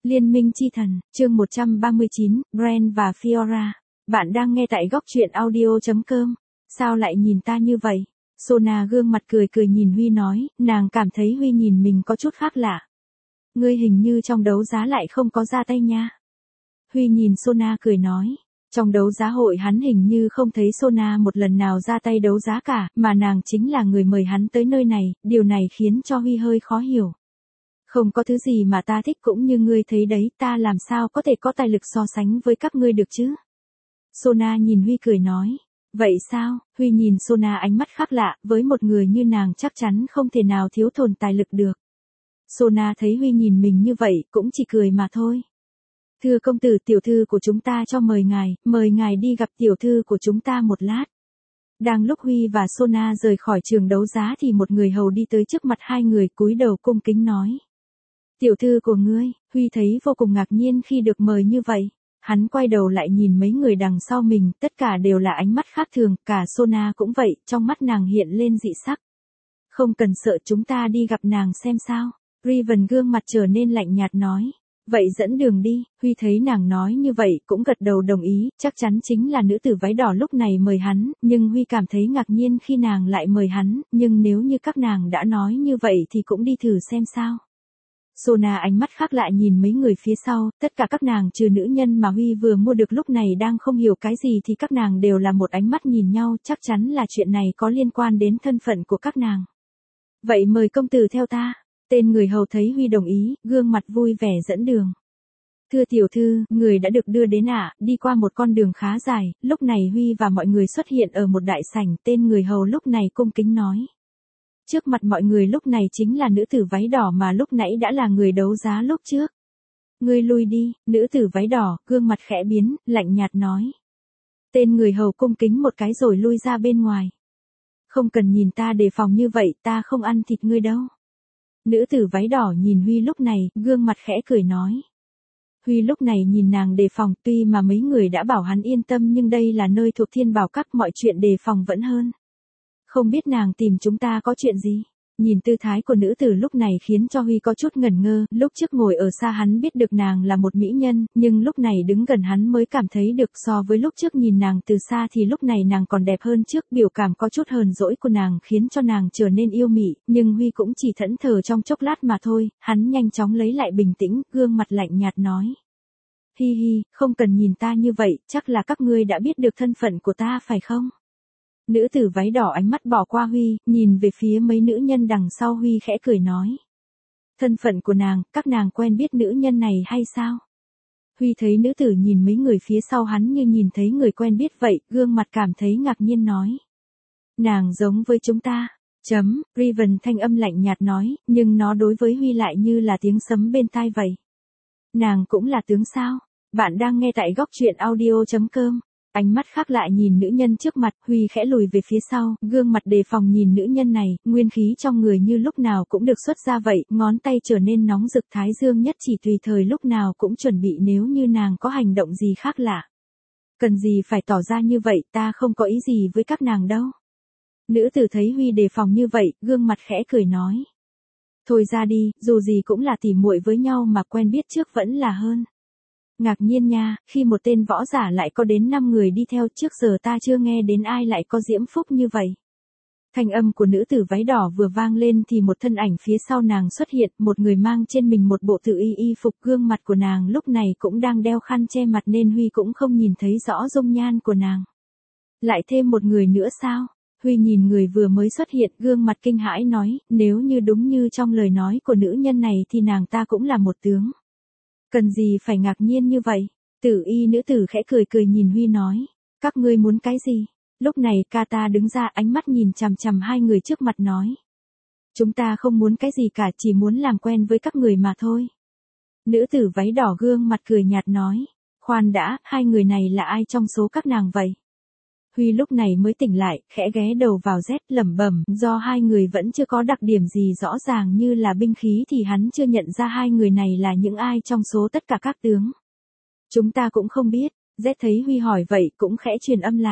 Liên minh chi thần, chương 139, Bran và Fiora. Bạn đang nghe tại góc truyện audio.com. Sao lại nhìn ta như vậy? Sona gương mặt cười cười nhìn Huy nói, nàng cảm thấy Huy nhìn mình có chút khác lạ. Ngươi hình như trong đấu giá lại không có ra tay nha. Huy nhìn Sona cười nói. Trong đấu giá hội hắn hình như không thấy Sona một lần nào ra tay đấu giá cả, mà nàng chính là người mời hắn tới nơi này, điều này khiến cho Huy hơi khó hiểu. Không có thứ gì mà ta thích cũng như ngươi thấy đấy, ta làm sao có thể có tài lực so sánh với các ngươi được chứ? Sona nhìn Huy cười nói. Vậy sao? Huy nhìn Sona ánh mắt khác lạ, với một người như nàng chắc chắn không thể nào thiếu thốn tài lực được. Sona thấy Huy nhìn mình như vậy, cũng chỉ cười mà thôi. Thưa công tử, tiểu thư của chúng ta cho mời ngài đi gặp tiểu thư của chúng ta một lát. Đang lúc Huy và Sona rời khỏi trường đấu giá thì một người hầu đi tới trước mặt hai người, cúi đầu cung kính nói. Tiểu thư của ngươi. Huy thấy vô cùng ngạc nhiên khi được mời như vậy. Hắn quay đầu lại nhìn mấy người đằng sau mình, tất cả đều là ánh mắt khác thường, cả Sona cũng vậy, trong mắt nàng hiện lên dị sắc. Không cần sợ, chúng ta đi gặp nàng xem sao. Riven gương mặt trở nên lạnh nhạt nói. Vậy dẫn đường đi. Huy thấy nàng nói như vậy cũng gật đầu đồng ý, chắc chắn chính là nữ tử váy đỏ lúc này mời hắn, nhưng Huy cảm thấy ngạc nhiên khi nàng lại mời hắn, nhưng nếu như các nàng đã nói như vậy thì cũng đi thử xem sao. Sona ánh mắt khác lạ nhìn mấy người phía sau, tất cả các nàng trừ nữ nhân mà Huy vừa mua được lúc này đang không hiểu cái gì thì các nàng đều là một ánh mắt nhìn nhau, chắc chắn là chuyện này có liên quan đến thân phận của các nàng. Vậy mời công tử theo ta. Tên người hầu thấy Huy đồng ý, gương mặt vui vẻ dẫn đường. Thưa tiểu thư, người đã được đưa đến ạ, đi qua một con đường khá dài, lúc này Huy và mọi người xuất hiện ở một đại sảnh, tên người hầu lúc này cung kính nói. Trước mặt mọi người lúc này chính là nữ tử váy đỏ mà lúc nãy đã là người đấu giá lúc trước. Ngươi lui đi, nữ tử váy đỏ, gương mặt khẽ biến, lạnh nhạt nói. Tên người hầu cung kính một cái rồi lui ra bên ngoài. Không cần nhìn ta đề phòng như vậy, ta không ăn thịt ngươi đâu. Nữ tử váy đỏ nhìn Huy lúc này, gương mặt khẽ cười nói. Huy lúc này nhìn nàng đề phòng, tuy mà mấy người đã bảo hắn yên tâm nhưng đây là nơi thuộc Thiên Bảo Các, mọi chuyện đề phòng vẫn hơn. Không biết nàng tìm chúng ta có chuyện gì? Nhìn tư thái của nữ tử lúc này khiến cho Huy có chút ngẩn ngơ, lúc trước ngồi ở xa hắn biết được nàng là một mỹ nhân, nhưng lúc này đứng gần hắn mới cảm thấy được so với lúc trước nhìn nàng từ xa thì lúc này nàng còn đẹp hơn trước, biểu cảm có chút hờn dỗi của nàng khiến cho nàng trở nên yêu mị, nhưng Huy cũng chỉ thẫn thờ trong chốc lát mà thôi, hắn nhanh chóng lấy lại bình tĩnh, gương mặt lạnh nhạt nói. Hi hi, không cần nhìn ta như vậy, chắc là các ngươi đã biết được thân phận của ta phải không? Nữ tử váy đỏ ánh mắt bỏ qua Huy, nhìn về phía mấy nữ nhân đằng sau Huy khẽ cười nói. Thân phận của nàng, các nàng quen biết nữ nhân này hay sao? Huy thấy nữ tử nhìn mấy người phía sau hắn như nhìn thấy người quen biết vậy, gương mặt cảm thấy ngạc nhiên nói. Nàng giống với chúng ta. Riven thanh âm lạnh nhạt nói, nhưng nó đối với Huy lại như là tiếng sấm bên tai vậy. Nàng cũng là tướng sao? Bạn đang nghe tại góc truyện audio.com. Ánh mắt khác lại nhìn nữ nhân trước mặt, Huy khẽ lùi về phía sau, gương mặt đề phòng nhìn nữ nhân này, nguyên khí trong người như lúc nào cũng được xuất ra vậy, ngón tay trở nên nóng rực, thái dương nhất chỉ tùy thời lúc nào cũng chuẩn bị nếu như nàng có hành động gì khác lạ. Cần gì phải tỏ ra như vậy, ta không có ý gì với các nàng đâu. Nữ tử thấy Huy đề phòng như vậy, gương mặt khẽ cười nói. Thôi ra đi, dù gì cũng là tỉ muội với nhau mà quen biết trước vẫn là hơn. Ngạc nhiên nha, khi một tên võ giả lại có đến 5 người đi theo, trước giờ ta chưa nghe đến ai lại có diễm phúc như vậy. Thanh âm của nữ tử váy đỏ vừa vang lên thì một thân ảnh phía sau nàng xuất hiện, một người mang trên mình một bộ tự y phục, gương mặt của nàng lúc này cũng đang đeo khăn che mặt nên Huy cũng không nhìn thấy rõ dung nhan của nàng. Lại thêm một người nữa sao? Huy nhìn người vừa mới xuất hiện, gương mặt kinh hãi nói, nếu như đúng như trong lời nói của nữ nhân này thì nàng ta cũng là một tướng. Cần gì phải ngạc nhiên như vậy? Tử y nữ tử khẽ cười cười nhìn Huy nói. Các ngươi muốn cái gì? Lúc này Kata đứng ra, ánh mắt nhìn chằm chằm hai người trước mặt nói. Chúng ta không muốn cái gì cả, chỉ muốn làm quen với các người mà thôi. Nữ tử váy đỏ gương mặt cười nhạt nói. Khoan đã, hai người này là ai trong số các nàng vậy? Huy lúc này mới tỉnh lại, khẽ ghé đầu vào Z, lẩm bẩm, do hai người vẫn chưa có đặc điểm gì rõ ràng như là binh khí thì hắn chưa nhận ra hai người này là những ai trong số tất cả các tướng. Chúng ta cũng không biết. Z thấy Huy hỏi vậy cũng khẽ truyền âm lại.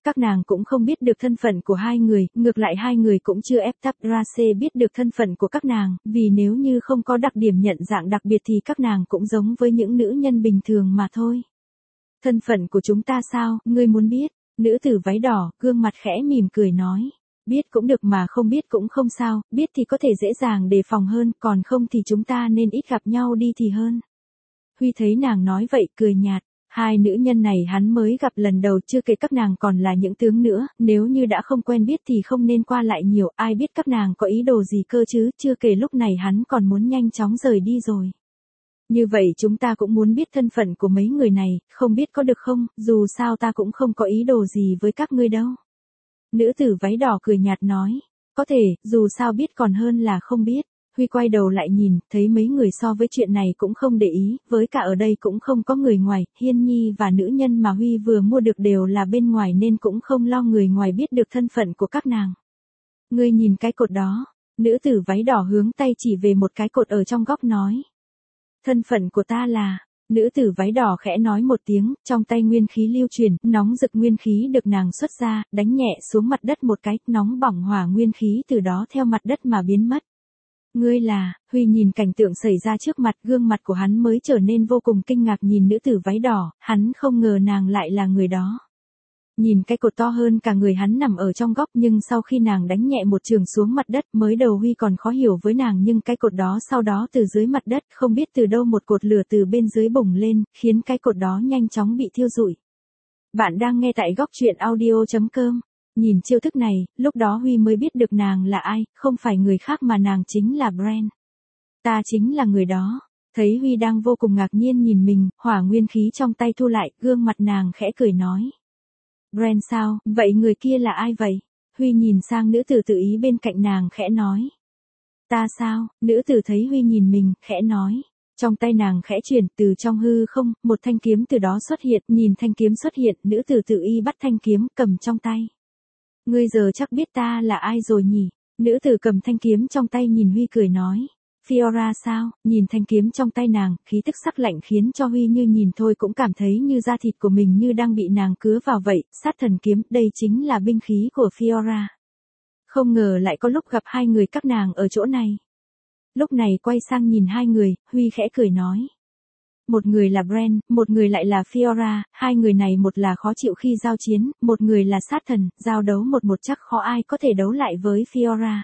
Các nàng cũng không biết được thân phận của hai người, ngược lại hai người cũng chưa ép Tabrace biết được thân phận của các nàng, vì nếu như không có đặc điểm nhận dạng đặc biệt thì các nàng cũng giống với những nữ nhân bình thường mà thôi. Thân phận của chúng ta sao, ngươi muốn biết? Nữ tử váy đỏ, gương mặt khẽ mỉm cười nói. Biết cũng được mà không biết cũng không sao, biết thì có thể dễ dàng đề phòng hơn, còn không thì chúng ta nên ít gặp nhau đi thì hơn. Huy thấy nàng nói vậy cười nhạt. Hai nữ nhân này hắn mới gặp lần đầu, chưa kể các nàng còn là những tướng nữa, nếu như đã không quen biết thì không nên qua lại nhiều, ai biết các nàng có ý đồ gì cơ chứ, chưa kể lúc này hắn còn muốn nhanh chóng rời đi rồi. Như vậy chúng ta cũng muốn biết thân phận của mấy người này, không biết có được không, dù sao ta cũng không có ý đồ gì với các ngươi đâu. Nữ tử váy đỏ cười nhạt nói, có thể, dù sao biết còn hơn là không biết. Huy quay đầu lại nhìn, thấy mấy người so với chuyện này cũng không để ý, với cả ở đây cũng không có người ngoài, Hiên Nhi và nữ nhân mà Huy vừa mua được đều là bên ngoài nên cũng không lo người ngoài biết được thân phận của các nàng. Ngươi nhìn cái cột đó, nữ tử váy đỏ hướng tay chỉ về một cái cột ở trong góc nói. Thân phận của ta là, nữ tử váy đỏ khẽ nói một tiếng, trong tay nguyên khí lưu truyền, nóng rực nguyên khí được nàng xuất ra, đánh nhẹ xuống mặt đất một cái, nóng bỏng hỏa nguyên khí từ đó theo mặt đất mà biến mất. Ngươi là, Huy nhìn cảnh tượng xảy ra trước mặt, gương mặt của hắn mới trở nên vô cùng kinh ngạc nhìn nữ tử váy đỏ, hắn không ngờ nàng lại là người đó. Nhìn cái cột to hơn cả người hắn nằm ở trong góc nhưng sau khi nàng đánh nhẹ một trường xuống mặt đất mới đầu Huy còn khó hiểu với nàng nhưng cái cột đó sau đó từ dưới mặt đất không biết từ đâu một cột lửa từ bên dưới bùng lên, khiến cái cột đó nhanh chóng bị thiêu rụi. Bạn đang nghe tại góc truyện audio.com. Nhìn chiêu thức này, lúc đó Huy mới biết được nàng là ai, không phải người khác mà nàng chính là Bren. Ta chính là người đó. Thấy Huy đang vô cùng ngạc nhiên nhìn mình, hỏa nguyên khí trong tay thu lại, gương mặt nàng khẽ cười nói. Bren sao, vậy người kia là ai vậy? Huy nhìn sang nữ tử tự ý bên cạnh nàng khẽ nói. Ta sao, nữ tử thấy Huy nhìn mình, khẽ nói. Trong tay nàng khẽ chuyển, từ trong hư không, một thanh kiếm từ đó xuất hiện, nhìn thanh kiếm xuất hiện, nữ tử tự y bắt thanh kiếm, cầm trong tay. Ngươi giờ chắc biết ta là ai rồi nhỉ? Nữ tử cầm thanh kiếm trong tay nhìn Huy cười nói. Fiora sao? Nhìn thanh kiếm trong tay nàng, khí tức sắc lạnh khiến cho Huy như nhìn thôi cũng cảm thấy như da thịt của mình như đang bị nàng cứa vào vậy, sát thần kiếm, đây chính là binh khí của Fiora. Không ngờ lại có lúc gặp hai người các nàng ở chỗ này. Lúc này quay sang nhìn hai người, Huy khẽ cười nói. Một người là Bren, một người lại là Fiora, hai người này một là khó chịu khi giao chiến, một người là sát thần, giao đấu một chắc khó ai có thể đấu lại với Fiora.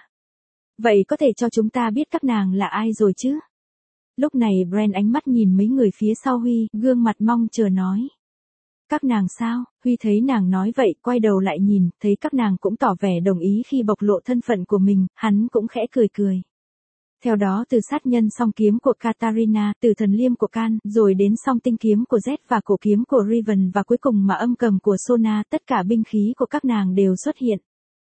Vậy có thể cho chúng ta biết các nàng là ai rồi chứ? Lúc này Bren ánh mắt nhìn mấy người phía sau Huy, gương mặt mong chờ nói. Các nàng sao? Huy thấy nàng nói vậy, quay đầu lại nhìn, thấy các nàng cũng tỏ vẻ đồng ý khi bộc lộ thân phận của mình, hắn cũng khẽ cười cười. Theo đó từ sát nhân song kiếm của Katarina, từ thần liêm của Can, rồi đến song tinh kiếm của Z và cổ kiếm của Riven và cuối cùng mà âm cầm của Sona, tất cả binh khí của các nàng đều xuất hiện.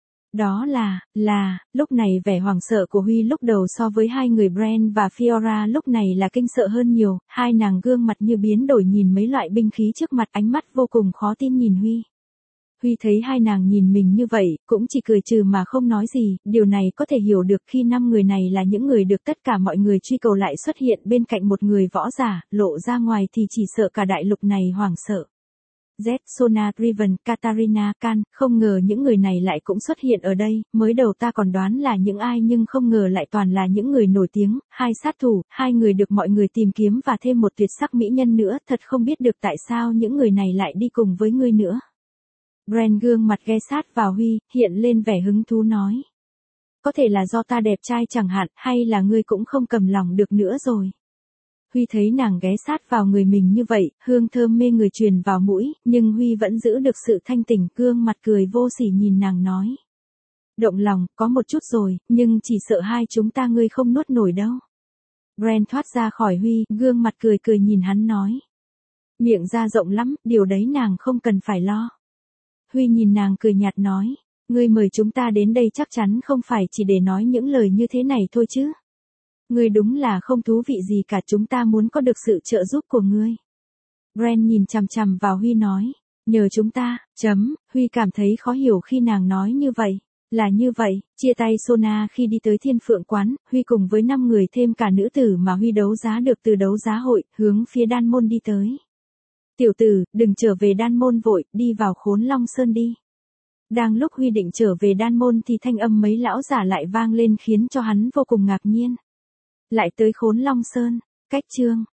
Đó là, lúc này vẻ hoảng sợ của Huy lúc đầu so với hai người Bren và Fiora lúc này là kinh sợ hơn nhiều, hai nàng gương mặt như biến đổi nhìn mấy loại binh khí trước mặt ánh mắt vô cùng khó tin nhìn Huy. Huy thấy hai nàng nhìn mình như vậy, cũng chỉ cười trừ mà không nói gì, điều này có thể hiểu được khi năm người này là những người được tất cả mọi người truy cầu lại xuất hiện bên cạnh một người võ giả, lộ ra ngoài thì chỉ sợ cả đại lục này hoảng sợ. Z, Sona, Riven, Katarina, Can, không ngờ những người này lại cũng xuất hiện ở đây, mới đầu ta còn đoán là những ai nhưng không ngờ lại toàn là những người nổi tiếng, hai sát thủ, hai người được mọi người tìm kiếm và thêm một tuyệt sắc mỹ nhân nữa, thật không biết được tại sao những người này lại đi cùng với ngươi nữa. Bren gương mặt ghé sát vào Huy, hiện lên vẻ hứng thú nói. Có thể là do ta đẹp trai chẳng hạn, hay là ngươi cũng không cầm lòng được nữa rồi. Huy thấy nàng ghé sát vào người mình như vậy, hương thơm mê người truyền vào mũi, nhưng Huy vẫn giữ được sự thanh tỉnh, gương mặt cười vô sỉ nhìn nàng nói. Động lòng, có một chút rồi, nhưng chỉ sợ hai chúng ta ngươi không nuốt nổi đâu. Bren thoát ra khỏi Huy, gương mặt cười cười nhìn hắn nói. Miệng ra rộng lắm, điều đấy nàng không cần phải lo. Huy nhìn nàng cười nhạt nói, ngươi mời chúng ta đến đây chắc chắn không phải chỉ để nói những lời như thế này thôi chứ. Ngươi đúng là không thú vị gì cả, chúng ta muốn có được sự trợ giúp của ngươi. Bren nhìn chằm chằm vào Huy nói, nhờ chúng ta, Huy cảm thấy khó hiểu khi nàng nói như vậy. Là như vậy, chia tay Sona khi đi tới Thiên Phượng Quán, Huy cùng với 5 người thêm cả nữ tử mà Huy đấu giá được từ đấu giá hội, hướng phía Đan Môn đi tới. Tiểu tử, đừng trở về Đan Môn vội, đi vào Khốn Long Sơn đi. Đang lúc Huy định trở về đan môn thì thanh âm mấy lão giả lại vang lên khiến cho hắn vô cùng ngạc nhiên. Lại tới Khốn Long Sơn, cách chương